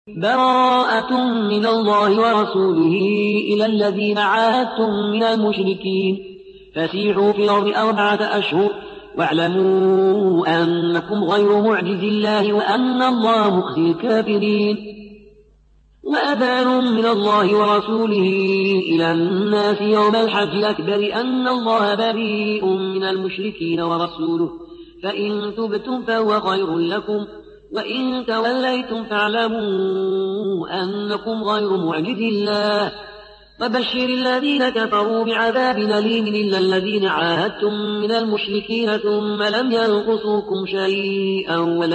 براءة من الله ورسوله إلى الذين عاهدتم من المشركين فسيحوا في الأرض 4 أشهر واعلموا أنكم غير معجز الله وأن الله مخزي الكافرين. وأذان من الله ورسوله إلى الناس يوم الحج الأكبر أن الله بريء من المشركين ورسوله فإن تبتم فهو خير لكم وإن توليتم فاعلموا أنكم غير معجز الله. وبشر الذين كفروا بعذاب أليم إلا الذين عاهدتم من المشركين ثم لم ينقصوكم شيئا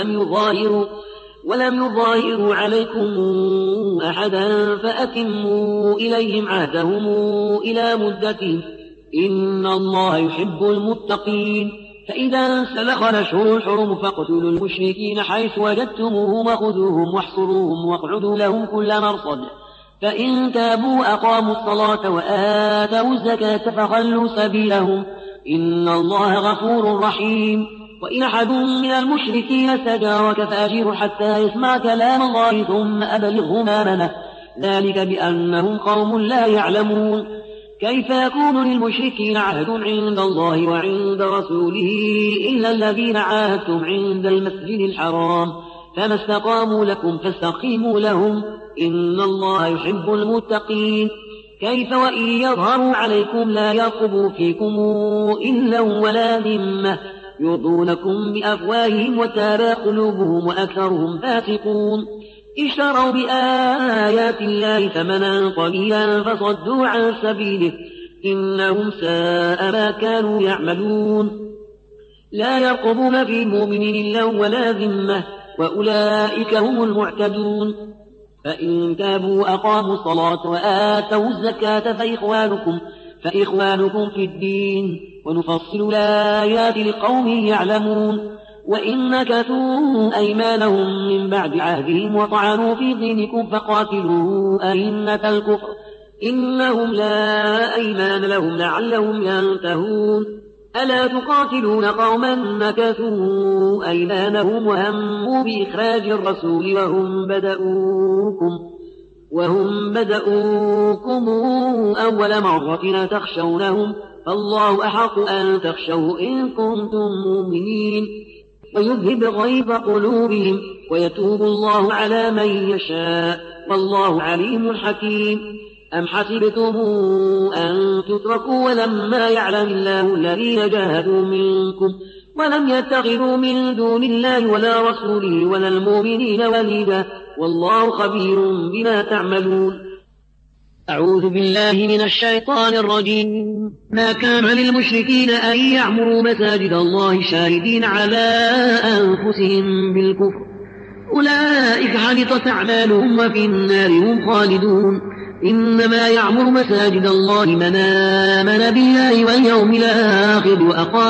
ولم يظاهروا عليكم أحدا فأتموا إليهم عهدهم إلى مدتهم إن الله يحب المتقين. فإذا انسلخ الأشهر الحرم فاقتلوا المشركين حيث وجدتموهم وخذوهم واحصروهم واقعدوا لهم كل مرصد فإن تابوا وأقاموا الصلاة وآتوا الزكاة فخلوا سبيلهم إن الله غفور رحيم. وإن أحد من المشركين استجارك فأجره حتى يسمع كلام الله ثم أبلغه مأمنه ذلك بأنهم قوم لا يعلمون. كيف يكون للمشركين عهد عند الله وعند رسوله إلا الذين عاهدتم عند المسجد الحرام فما استقاموا لكم فاستقيموا لهم إن الله يحب المتقين. كيف وإن يظهروا عليكم لا يرقبوا فيكم إلا ولا ذمة يرضونكم بأفواههم وتابى قلوبهم وأكثرهم فاسقون. اشتروا بآيات الله ثمنا قليلا فصدوا عن سبيله إنهم ساء ما كانوا يعملون. لا يرقبون في مؤمن إلا ولا ذمة وأولئك هم المعتدون. فإن تابوا وأقاموا الصلاة وآتوا الزكاة فإخوانكم في الدين ونفصل الآيات لقوم يعلمون. وإن نكثوا أيمانهم من بعد عهدهم وطعنوا في دينكم فقاتلوا أئمة الكفر إنهم لا أيمان لهم لعلهم ينتهون. ألا تقاتلون قوما نكثوا أيمانهم وهموا بإخراج الرسول وهم بدؤوكم أول مرة تخشونهم فالله أحق أن تخشوه إن كنتم مؤمنين ويذهب غيظ قلوبهم ويتوب الله على من يشاء والله عليم حكيم. أم حسبتم أن تتركوا ولما يعلم الله الذين جاهدوا منكم ولم يتخذوا من دون الله ولا رسوله ولا المؤمنين وليدا والله خبير بما تعملون. أعوذ بالله من الشيطان الرجيم. ما كان للمشركين أن يعمروا مساجد الله شاهدين على أنفسهم بالكفر أولئك حبطت أعمالهم وفي النار هم خالدون. إنما يعمر مساجد الله من آمن بالله واليوم الآخر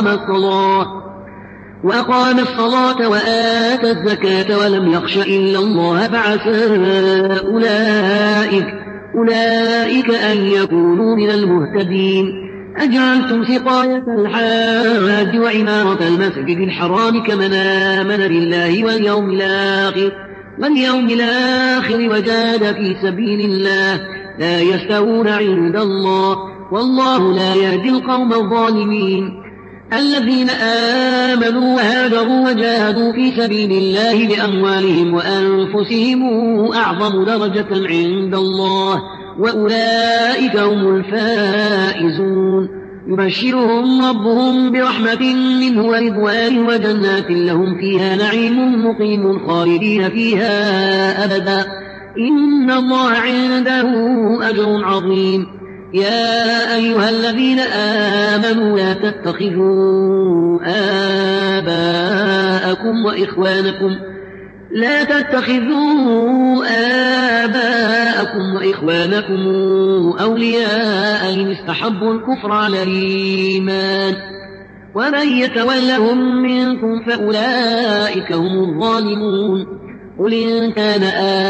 وأقام الصلاة وآتى الزكاة ولم يخش إلا الله فعسى أولئك أن يكونوا من المهتدين. أجعلتم سقاية الحاج وعمارة المسجد الحرام كمن آمن بالله واليوم الآخر وجاهد في سبيل الله لا يستوون عند الله والله لا يهدي القوم الظالمين. الذين آمنوا وهاجروا وجاهدوا في سبيل الله بأموالهم وأنفسهم أعظم درجة عند الله وأولئك هم الفائزون. يبشرهم ربهم برحمة منه ورضوان وجنات لهم فيها نعيم مقيم خالدين فيها أبدا إن الله عنده أجر عظيم. يا أيها الذين آمنوا لا تتخذوا آباءكم وإخوانكم أولياء إن استحبوا الكفر على الإيمان ومن يتولهم منكم فأولئك هم الظالمون. قل إن كان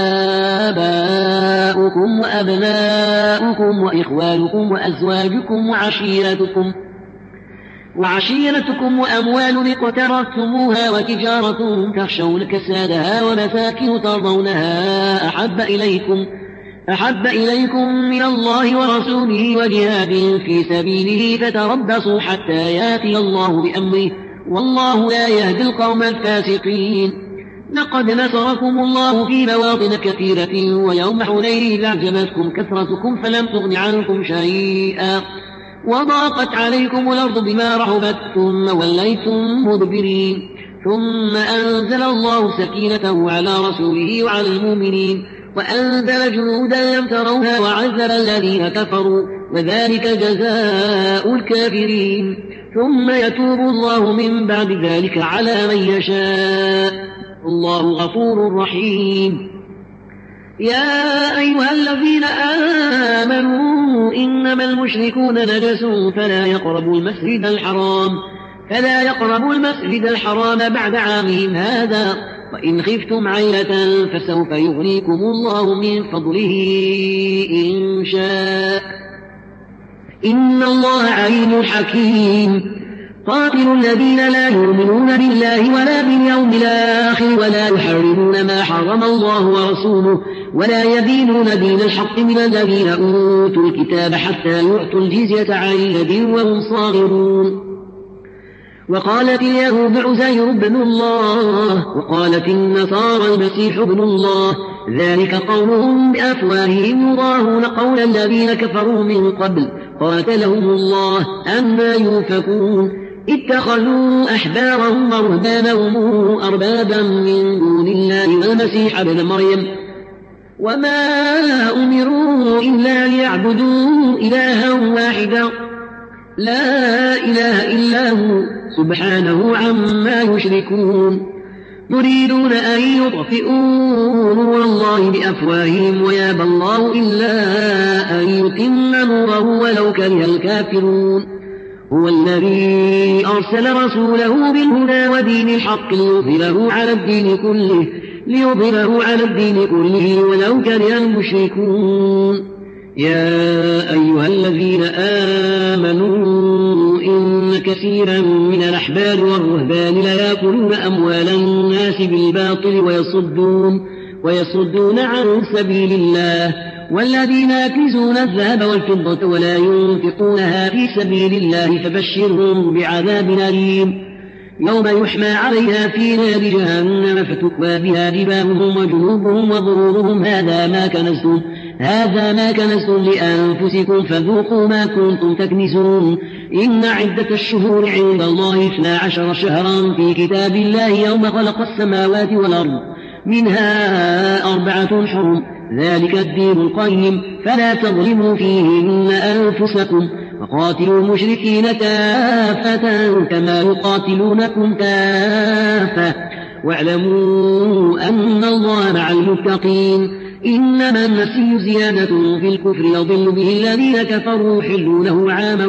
آباؤكم وأبناؤكم وإخوانكم وأزواجكم وعشيرتكم وأموال اقترفتموها وتجارة تخشون كسادها ومساكن ترضونها أحب إليكم من الله ورسوله وجهاد في سبيله فتربصوا حتى يأتي الله بأمره والله لا يهدي القوم الفاسقين. لقد نصركم الله في مواطن كثيرة ويوم حنين إذ أعجبتكم كثرتكم فلم تغن عنكم شيئا وضاقت عليكم الأرض بما رحبت ثم وليتم مدبرين ثم أنزل الله سكينته على رسوله وعلى المؤمنين وأنزل جنودا لم تروها وعذب الذين كفروا وذلك جزاء الكافرين ثم يتوب الله من بعد ذلك على من يشاء الله غفور رحيم. يا أيها الذين آمنوا إنما المشركون نجس فلا يقربوا المسجد الحرام بعد عامهم هذا وإن خفتم عيلة فسوف يغنيكم الله من فضله إن شاء إن الله عليم حكيم. قاتلوا الذين لا يؤمنون بالله ولا باليوم الآخر ولا يحرمون ما حرم الله ورسوله ولا يدينون دين الحق من الذين أوتوا الكتاب حتى يعطوا الجزية عن يد وهم صاغرون. وقالت اليهود عزير بن الله وقالت النصارى المسيح ابن الله ذلك قولهم بأفواههم يضاهون قول الذين كفروا من قبل قاتلهم الله أنى يؤفكون. اتخذوا أحبارهم ورهبانهم أربابا من دون الله والمسيح ابن مريم وما أمروا إلا ليعبدوا إلها واحدا لا إله إلا هو سبحانه عما يشركون. يريدون أن يطفئوا نور الله بأفواههم ويابى الله إلا أن يتم نوره ولو كره الكافرون. هو الذي أرسل رسوله بالهدى ودين الحق ليظهره على الدين كله ولو كره المشركون. يا أيها الذين آمنوا إن كثيرا من الأحبار والرهبان ليأكلون أموال الناس بالباطل ويصدون عن سبيل الله والذين يكنزون الذهب والفضة ولا ينفقونها في سبيل الله فبشرهم بعذاب أليم يوم يحمى عليها في نار جهنم فتكوى بها جباههم وجنوبهم وظهورهم هذا ما كنزتم لأنفسكم فذوقوا ما كنتم تكنزون. إن عدة الشهور عند الله 12 شهرا في كتاب الله يوم خلق السماوات والأرض منها 4 حرم ذلك الدين القيم فلا تظلموا فيهن أنفسكم وقاتلوا المشركين كافة كما يقاتلونكم كافة واعلموا أن الله مع المتقين. إنما النسي زيادة في الكفر يضل به الذين كفروا يحلونه عاما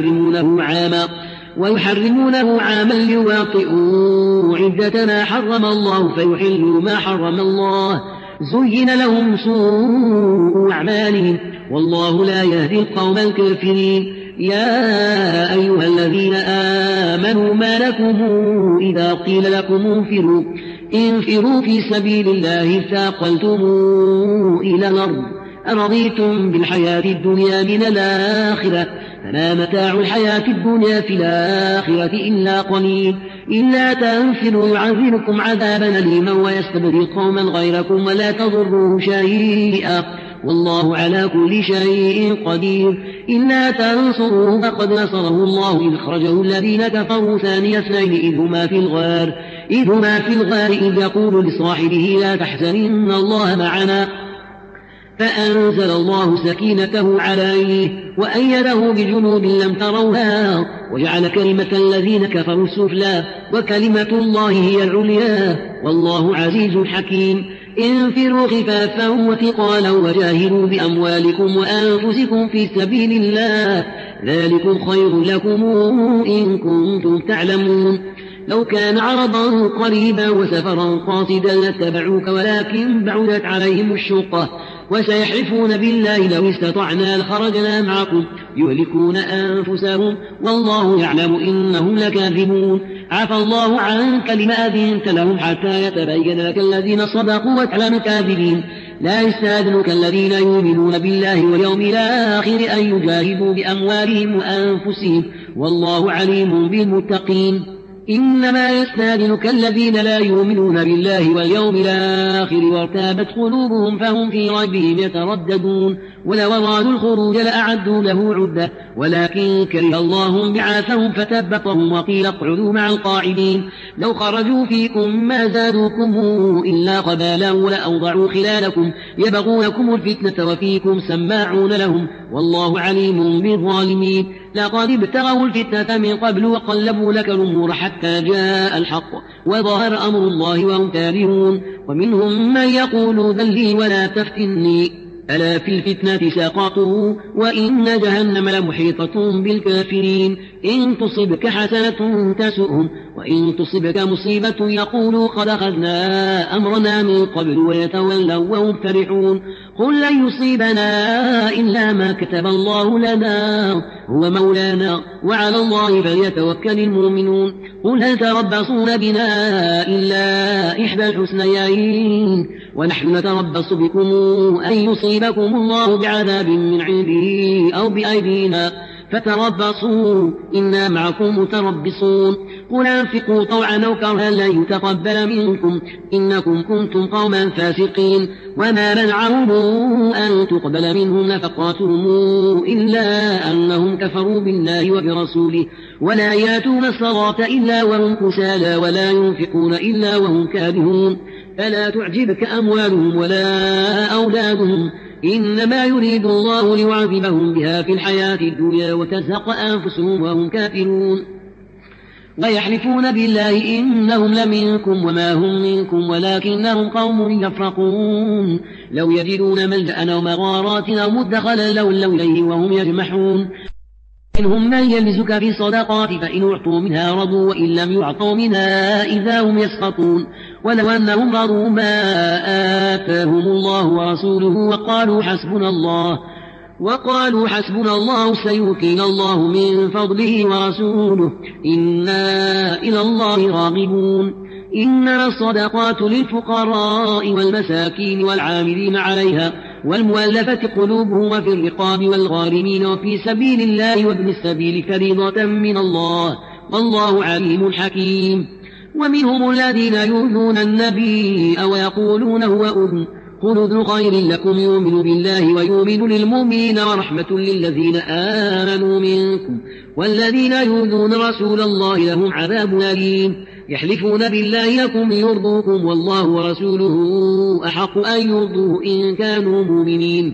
ويحرمونه عاما ليواطئوا عدة ما حرم الله فيحلوا ما حرم الله زين لهم سوء أعمالهم والله لا يهدي القوم الكافرين. يا أيها الذين آمنوا ما لكم إذا قيل لكم انفروا في سبيل الله ثاقلتم إلى الأرض أرضيتم بالحياة الدنيا من الآخرة فما متاع الحياة الدنيا في الآخرة إلا قليل. إلا تنفروا يعذبكم عذابا أليما ويستبدل قوما غيركم ولا تضروه شيئا والله على كل شيء قدير. إلا تنصروه فقد نصره الله إذ أخرجه الذين كفروا ثاني اثنين إذ هما في الغار إذ يقول لصاحبه لا تحزن إن الله معنا فأنزل الله سكينته عليه وأيده بجنود لم تروها وجعل كلمة الذين كفروا السفلى وكلمة الله هي العليا والله عزيز حكيم. انفروا خفافا وثقالا وجاهدوا بأموالكم وأنفسكم في سبيل الله ذلكم خير لكم إن كنتم تعلمون. لو كان عرضا قريبا وسفرا قاصدا لاتبعوك ولكن بعدت عليهم الشقة وسيحلفون بالله لو استطعنا لخرجنا معكم يهلكون أنفسهم والله يعلم إنهم لكاذبون عفى الله عنك لما أذنت لهم حتى يتبين لك الذين صدقوا وتعلم الكاذبين لا يستأذنك الذين يؤمنون بالله واليوم الآخر أن يجاهدوا بأموالهم وأنفسهم والله عليم بالمتقين إنما يستأذنك الذين لا يؤمنون بالله واليوم الآخر وارتابت قلوبهم فهم في ريبهم يترددون ولو أرادوا الخروج لأعدوا له عدة ولكن كره الله بعاثهم فثبطهم وقيل اقعدوا مع القاعدين لو خرجوا فيكم ما زادوكم إلا قبالا ولأوضعوا خلالكم يبغونكم الفتنة وفيكم سماعون لهم والله عليم بالظالمين لقد ابتغوا الفتنة من قبل وقلبوا لك الأمور حتى جاء الحق وظهر أمر الله وهم كارهون ومنهم من يقول ذلي ولا تفتني ألا في الفتنة ساقطوا وإن جهنم لمحيطة بالكافرين إن تصبك حسنة تسؤهم وإن تصبك مصيبة يقولوا قد أخذنا أمرنا من قبل ويتولوا وهم فرحون قل لن يصيبنا إلا ما كتب الله لنا هو مولانا وعلى الله فليتوكل المؤمنون قل هل تربصون بنا إلا إحدى الحسنيين ونحن نتربص بكم أن يصيبكم الله بعذاب من عنده أو بأيدينا فتربصوا إنا معكم متربصون قل أنفقوا طوعا أو كرها لن يتقبل منكم إنكم كنتم قوما فاسقين وما منعهم أن تقبل منهم نفقاتهم إلا أنهم كفروا بالله وبرسوله ولا يأتون الصلاة إلا وهم كسالى ولا ينفقون إلا وهم كارهون فلا تعجبك أموالهم ولا أولادهم إنما يريد الله ليعذبهم بها في الحياة الدنيا وتزهق أنفسهم وهم كافرون ويحلفون بالله إنهم لمنكم وما هم منكم ولكنهم قوم يفرقون لو يجدون ملجأ أو مغارات أو مدخلا لولوا إليه وهم يجمحون منهم من يلمزك في الصدقات فإن أعطوا منها رضوا وإن لم يعطوا منها إذا هم يسخطون ولو أنهم رضوا ما آتاهم الله ورسوله وقالوا حسبنا الله سيؤتينا الله من فضله ورسوله إنا إلى الله راغبون إنما الصدقات للفقراء والمساكين والعاملين عليها والمؤلفة قلوبهم وفي الرقاب والغارمين وفي سبيل الله وابن السبيل فريضة من الله والله عليم حكيم ومنهم الذين يؤذون النبي ويقولون هو أذن قل أذن خير لكم يؤمن بالله ويؤمن للمؤمنين ورحمة للذين آمنوا منكم والذين يؤذون رسول الله لهم عذاب أليم يحلفون بالله لكم ليرضوكم والله ورسوله أحق أن يرضوه إن كانوا مؤمنين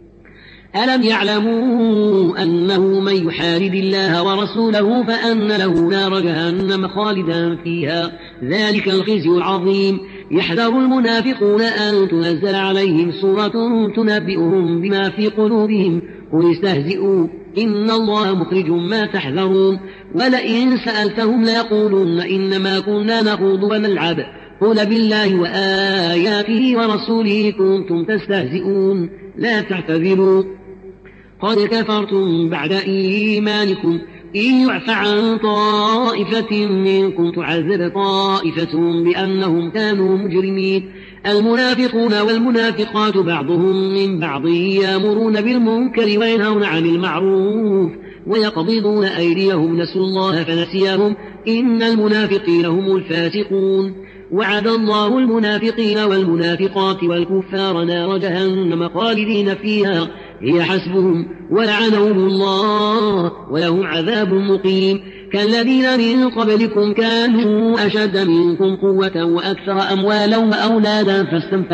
ألم يعلموا أنه من يحارب الله ورسوله فأن له نار جهنم خالدا فيها ذلك الخزي العظيم يحذر المنافقون أن تنزل عليهم سورة تنبئهم بما في قلوبهم قل استهزئوا إن الله مخرج ما تحذرون ولئن سألتهم ليقولن إنما كنا نخوض ونلعب قل بالله وآياته ورسوله كنتم تستهزئون لا تعتذروا قد كفرتم بعد إيمانكم إن يعف عن طائفة منكم تعذب طائفة بأنهم كانوا مجرمين المنافقون والمنافقات بعضهم من بعض يأمرون بالمنكر وينهون عن المعروف ويقبضون أيديهم نسوا الله فنسيهم إن المنافقين هم الفاسقون وعد الله المنافقين والمنافقات والكفار نار جهنم خالدين فيها هي حسبهم ولعنهم الله ولهم عذاب مقيم كالذين من قبلكم كانوا أشد منكم قوة وأكثر أموالا وأولادا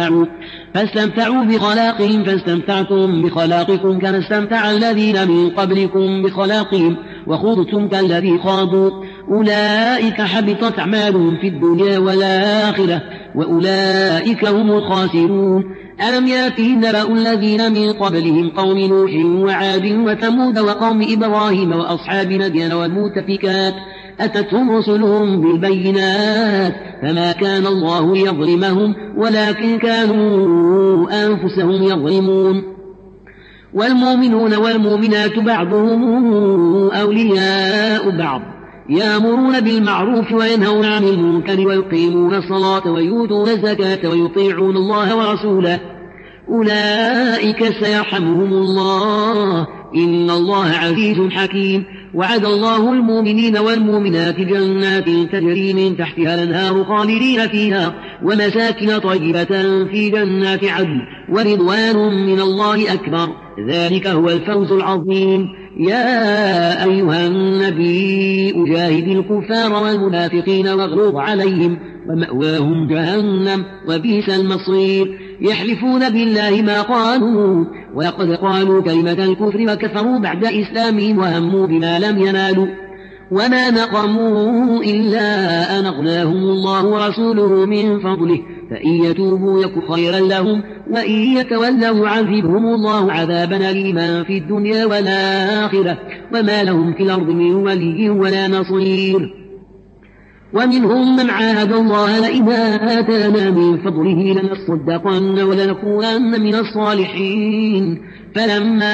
فاستمتعوا بخلاقهم فاستمتعتم بخلاقكم كما استمتع الذين من قبلكم بخلاقهم وخضتم كالذي خاضوا أولئك حبطت أعمالهم في الدنيا والآخرة وأولئك هم الخاسرون ألم يأتهم نبأ الذين من قبلهم قوم نوح وعاد وثمود وقوم إبراهيم وأصحاب مدين والمؤتفكات أتتهم رسلهم بالبينات فما كان الله ليظلمهم ولكن كانوا أنفسهم يظلمون. والمؤمنون والمؤمنات بعضهم أولياء بعض يأمرون بالمعروف وينهون عن المنكر ويقيمون الصلاة ويؤتون الزكاة ويطيعون الله ورسوله أولئك سيرحمهم الله إن الله عزيز حكيم. وعد الله المؤمنين والمؤمنات جنات تجري من تحتها الأنهار خالدين فيها ومساكن طيبة في جنات عدن ورضوان من الله أكبر ذلك هو الفوز العظيم. يا أيها النبي أجاهد الكفار والمنافقين واغلظ عليهم ومأواهم جهنم وبئس المصير. يحلفون بالله ما قالوا ولقد قالوا كلمة الكفر وكفروا بعد إسلامهم وهموا بما لم ينالوا وما نقموا إلا أن أغناهم الله ورسوله من فضله فإن يتوبوا يك خيرا لهم وإن يتولوا عذبهم الله عذابا أليما في الدنيا والآخرة وما لهم في الأرض من ولي ولا نصير. ومنهم من عاهد الله لئن آتانا من فضله لنصدقن ولنكونن من الصالحين فلما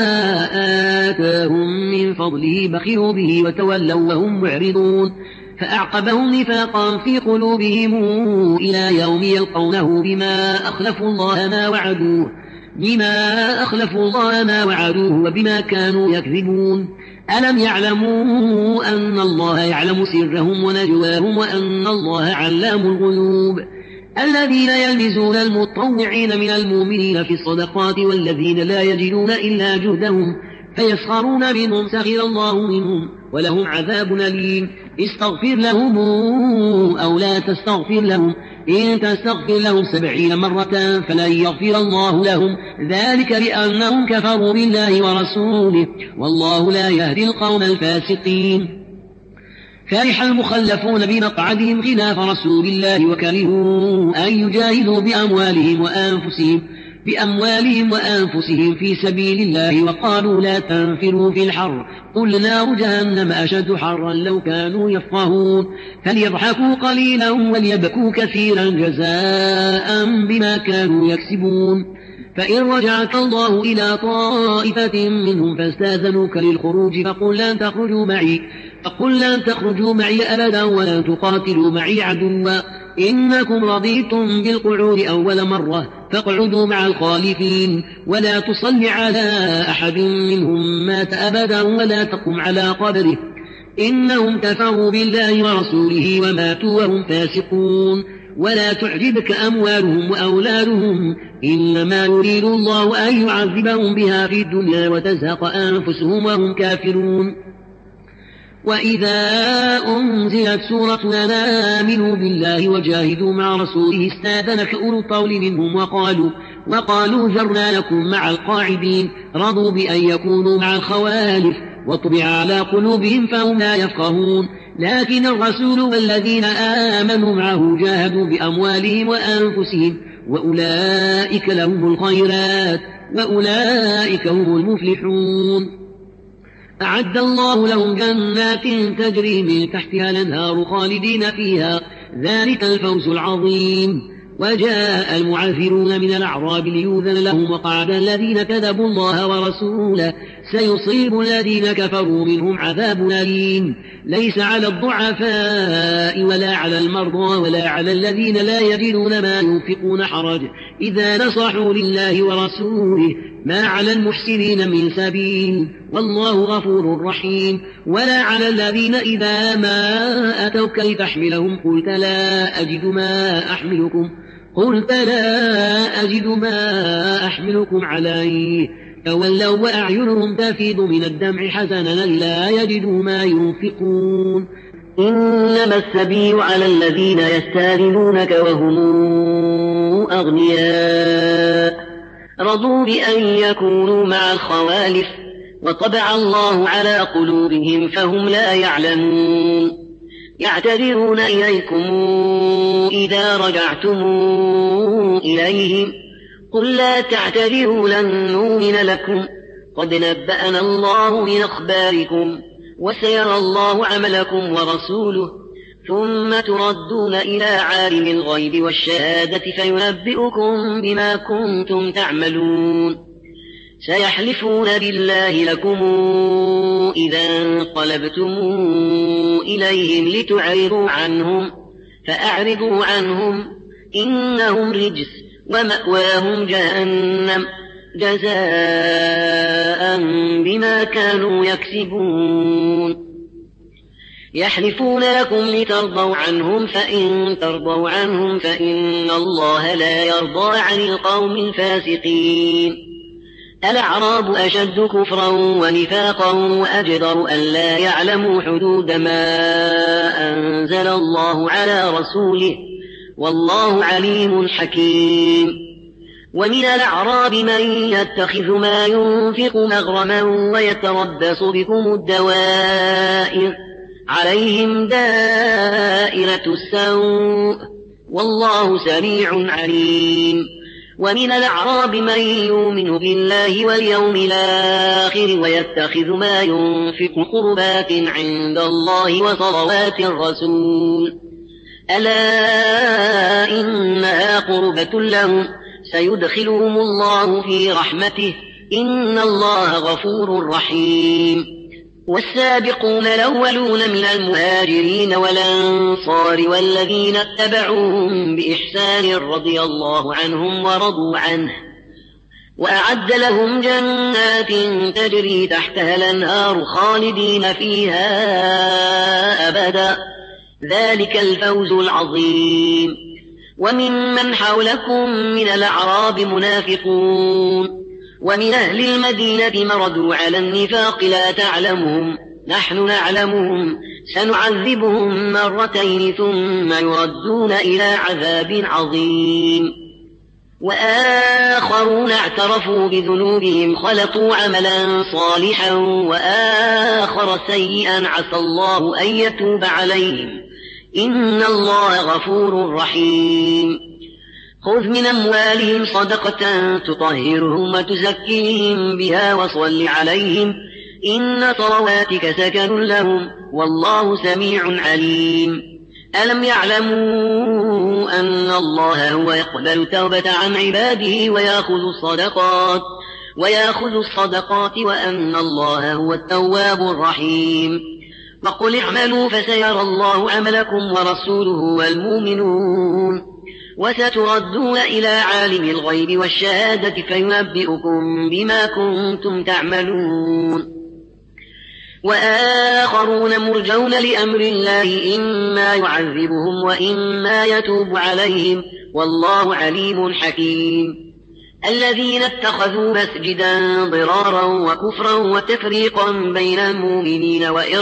آتاهم من فضله بخلوا به وتولوا وهم معرضون فأعقبهم نفاقا في قلوبهم إلى يوم يلقونه بما أخلفوا الله ما وعدوه وبما كانوا يكذبون. ألم يعلموا أن الله يعلم سرهم ونجواهم وأن الله علام الغيوب. الذين يلمزون المطوعين من المؤمنين في الصدقات والذين لا يجدون إلا جهدهم فيسخرون منهم سخر الله منهم ولهم عذاب أليم. استغفر لهم أو لا تستغفر لهم إن تستغفر لهم 70 مرة فلن يغفر الله لهم ذلك بأنهم كفروا بالله ورسوله والله لا يهدي القوم الفاسقين. فرح المخلفون بمقعدهم خلاف رسول الله وكرهوا أن يجاهدوا بأموالهم وأنفسهم في سبيل الله وقالوا لا تنفروا في الحر قل نار جهنم أشد حرا لو كانوا يفقهون. فليضحكوا قليلا وليبكوا كثيرا جزاء بما كانوا يكسبون. فإن رجعك الله إلى طائفة منهم فاستاذنوك للخروج فقل لن تخرجوا معي أبدا ولن تقاتلوا معي عدوا إنكم رضيتم بالقعود أول مرة فاقعدوا مع الخالفين ولا تصل على أحد منهم مات أبدا ولا تقم على قبره إنهم كفروا بالله ورسوله وماتوا وهم فاسقون. ولا تعجبك أموالهم وأولادهم إنما يريد الله أن يعذبهم بها في الدنيا وتزهق أنفسهم وهم كافرون. وإذا أنزلت سورة أن آمنوا بالله وجاهدوا مع رسوله استاذنك أولو الطول منهم وقالوا ذرنا لكم مع القاعدين رضوا بأن يكونوا مع الخوالف وطبع على قلوبهم فهم لا يفقهون. لكن الرسول والذين آمنوا معه جاهدوا بأموالهم وأنفسهم وأولئك لهم الخيرات وأولئك هم المفلحون. أعد الله لهم جنات تجري من تحتها الأنهار خالدين فيها ذلك الفوز العظيم. وجاء المعافرون من الأعراب ليؤذن لهم وقعد الذين كذبوا الله ورسوله سيصيب الذين كفروا منهم عذاب أليم. ليس على الضعفاء ولا على المرضى ولا على الذين لا يجدون ما ينفقون حرج إذا نصحوا لله ورسوله ما على المحسنين من سبيل والله غفور رحيم. ولا على الذين إذا ما أتوك لتحملهم قلت لا أجد ما أحملكم عليه تولوا وأعينهم تفيض من الدمع حزنا لا يجدوا ما ينفقون. إنما السبيل على الذين يستاذنونك وهم أغنياء رضوا بأن يكونوا مع الخوالف وطبع الله على قلوبهم فهم لا يعلمون. يعتذرون إليكم إذا رجعتم إليهم قل لا تعتذروا لن نؤمن لكم قد نبأنا الله من أخباركم وسيرى الله عملكم ورسوله ثم تردون إلى عالم الغيب والشهادة فينبئكم بما كنتم تعملون سيحلفون بالله لكم إذا انقلبتم إليهم لتعرضوا عنهم فأعرضوا عنهم إنهم رجس ومأواهم جهنم جزاء بما كانوا يكسبون يحلفون لكم لترضوا عنهم فإن ترضوا عنهم فإن الله لا يرضى عن القوم الفاسقين الأعراب أشد كفرا ونفاقا وأجدر أن لا يعلموا حدود ما أنزل الله على رسوله والله عليم حكيم ومن الأعراب من يتخذ ما ينفق مغرما ويتربص بكم الدوائر عليهم دائرة السوء والله سميع عليم ومن الأعراب من يؤمن بالله واليوم الآخر ويتخذ ما ينفق قربات عند الله وصلوات الرسول ألا إنها قربة لهم سيدخلهم الله في رحمته إن الله غفور رحيم والسابقون الأولون من المهاجرين والأنصار والذين اتبعوهم بإحسان رضي الله عنهم ورضوا عنه وأعد لهم جنات تجري تحتها الأنهار خالدين فيها أبدا ذلك الفوز العظيم وممن حولكم من الأعراب منافقون ومن أهل المدينة مردوا على النفاق لا تعلمهم نحن نعلمهم سنعذبهم مرتين ثم يردون إلى عذاب عظيم وآخرون اعترفوا بذنوبهم خلقوا عملا صالحا وآخر سيئا عسى الله أن يتوب عليهم إن الله غفور رحيم خذ من أموالهم صدقة تطهرهم وتزكيهم بها وصل عليهم إن صلواتك سكن لهم والله سميع عليم ألم يعلموا أن الله هو يقبل التوبة عن عباده ويأخذ الصدقات وأن الله هو التواب الرحيم وقل اعملوا فسيرى الله عملكم ورسوله والمؤمنون وستردون إلى عالم الغيب والشهادة فينبئكم بما كنتم تعملون وآخرون مرجون لأمر الله إما يعذبهم وإما يتوب عليهم والله عليم حكيم الذين اتخذوا مسجدا ضرارا وكفرا وتفريقا بين المؤمنين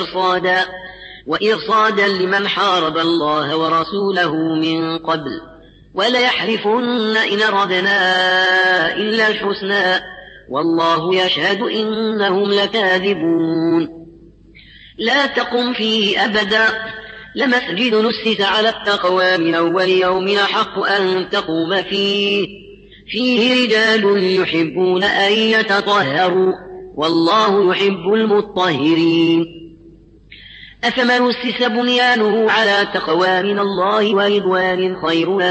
وإرصادا لمن حارب الله ورسوله من قبل وليحلفن إن أردنا إلا الحسنى والله يشهد إنهم لكاذبون لا تقم فيه أبدا لمسجد نسس على التقوى من أول يوم أحق أن تقوم فيه رجال يحبون أن يتطهروا والله يحب المطهرين أفمن أسس بنيانه على تقوى من الله ورضوان خير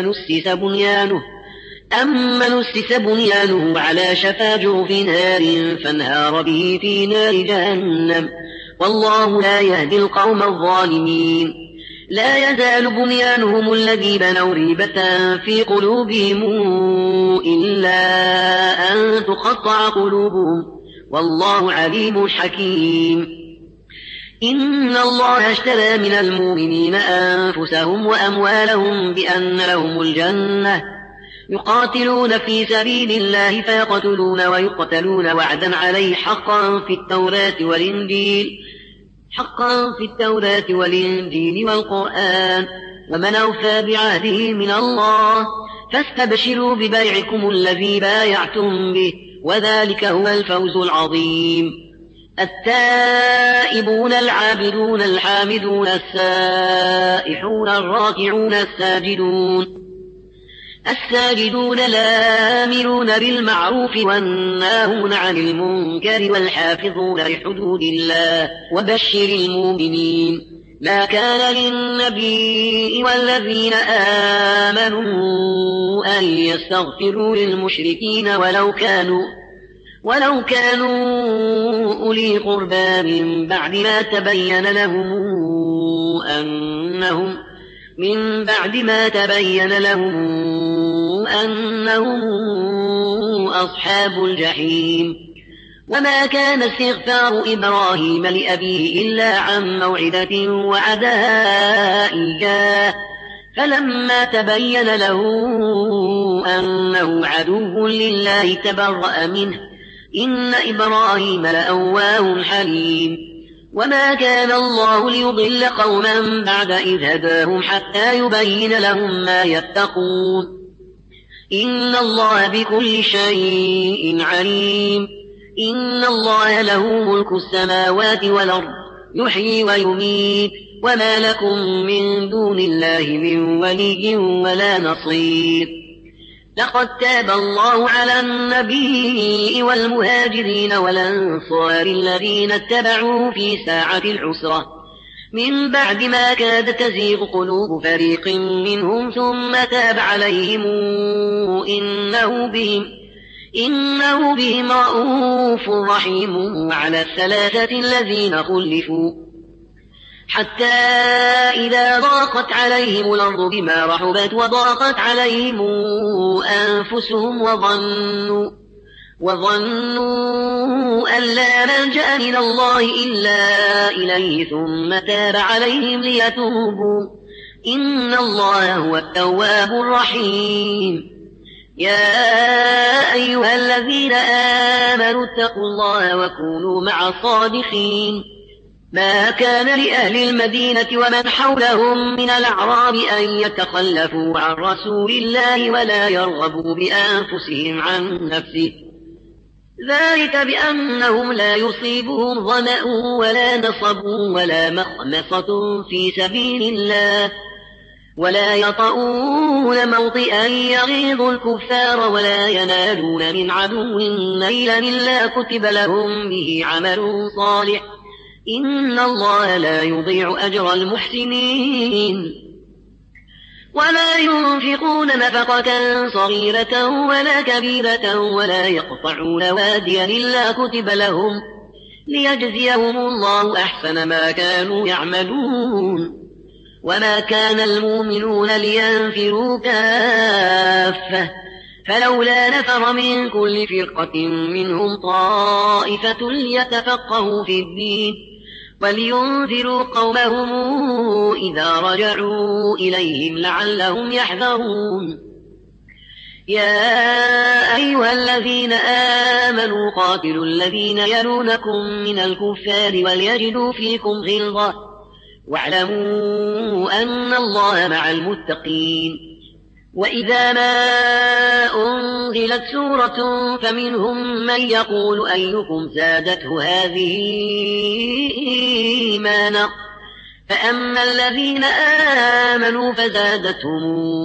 أمن أسس بنيانه على شفا جرف نار فانهار به في نار جهنم والله لا يهدي القوم الظالمين لا يزال بنيانهم الذي بنوا ريبة في قلوبهم إلا أن تقطع قلوبهم والله عليم حكيم إن الله اشترى من المؤمنين أنفسهم وأموالهم بأن لهم الجنة يقاتلون في سبيل الله فيقتلون ويقتلون وعدا عليه حقا في التوراة والإنجيل والقرآن ومن أوفى بعهده من الله فاستبشروا ببيعكم الذي بايعتم به وذلك هو الفوز العظيم التائبون العابدون الحامدون السائحون الراكعون الساجدون الساجدون الآمرون بالمعروف والناهون عن المنكر والحافظون لحدود الله وبشر المؤمنين. ما كان للنبي والذين آمنوا أن يستغفروا للمشركين ولو كانوا أولي قربى من بعد ما تبين لهم أنهم أصحاب الجحيم. وما كان استغفار إبراهيم لأبيه إلا عن موعدة وعدها إياه فلما تبين له أنه عدو لله تبرأ منه إن إبراهيم لأواه حليم. وما كان الله ليضل قوما بعد إذ هداهم حتى يبين لهم ما يتقون إن الله بكل شيء عليم. إن الله له ملك السماوات والأرض يحيي ويميت وما لكم من دون الله من ولي ولا نصير. لقد تاب الله على النبي والمهاجرين والأنصار الذين اتبعوه في ساعة العسرة من بعد ما كاد تزيغ قلوب فريق منهم ثم تاب عليهم إنه بهم رءوف رحيم. وعلى الثلاثة الذين خلفوا حتى إذا ضاقت عليهم الأرض بما رحبت وضاقت عليهم أنفسهم وظنوا أن لا ملجأ من الله إلا إليه ثم تاب عليهم ليتوبوا إن الله هو التواب الرحيم. يا أيها الذين آمنوا اتقوا الله وكونوا مع الصادقين. ما كان لأهل المدينة ومن حولهم من الأعراب أن يتخلفوا عن رسول الله ولا يرغبوا بأنفسهم عن نفسه ذلك بأنهم لا يصيبهم ظمأ ولا نصب ولا مخمصة في سبيل الله ولا يطؤون موطئا يغيظ الكفار ولا ينالون من عدو نيلا إلا كتب لهم به عمل صالح إن الله لا يضيع أجر المحسنين. ولا ينفقون نفقة صغيرة ولا كبيرة ولا يقطعون واديا إلا كتب لهم ليجزيهم الله أحسن ما كانوا يعملون. وما كان المؤمنون لينفروا كافة فلولا نفر من كل فرقة منهم طائفة ليتفقهوا في الدين ولينذروا قومهم إذا رجعوا إليهم لعلهم يحذرون. يا أيها الذين آمنوا قاتلوا الذين يلونكم من الكفار وليجدوا فيكم غلظة واعلموا أن الله مع المتقين. وإذا ما أنزلت سورة فمنهم من يقول أيكم زادته هذه إيمانا فأما الذين آمنوا فزادتهم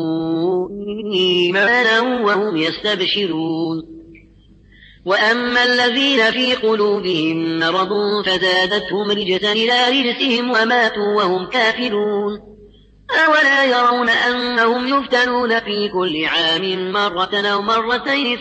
إيمانا وهم يستبشرون وأما الذين في قلوبهم مرض فزادتهم رجسا إلى رجسهم وماتوا وهم كافرون. أولا يرون أنهم يفتنون في كل عام مرة أو مرتين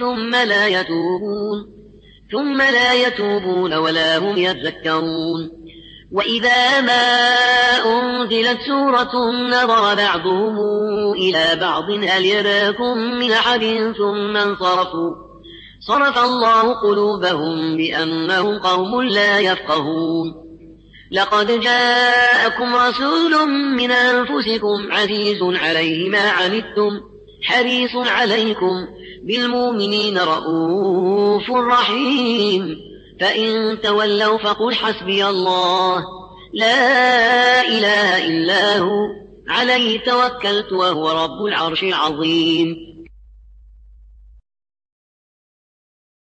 ثم لا يتوبون ولا هم يذكرون. وإذا ما أنزلت سورة نظر بعضهم إلى بعض هل يراكم من أحد ثم انصرفوا صرف الله قلوبهم بأنهم قوم لا يفقهون. لقد جاءكم رسول من أنفسكم عزيز عليه ما عنتم حريص عليكم بالمؤمنين رؤوف رحيم. فإن تولوا فقل حسبي الله لا إله إلا هو عليه توكلت وهو رب العرش العظيم.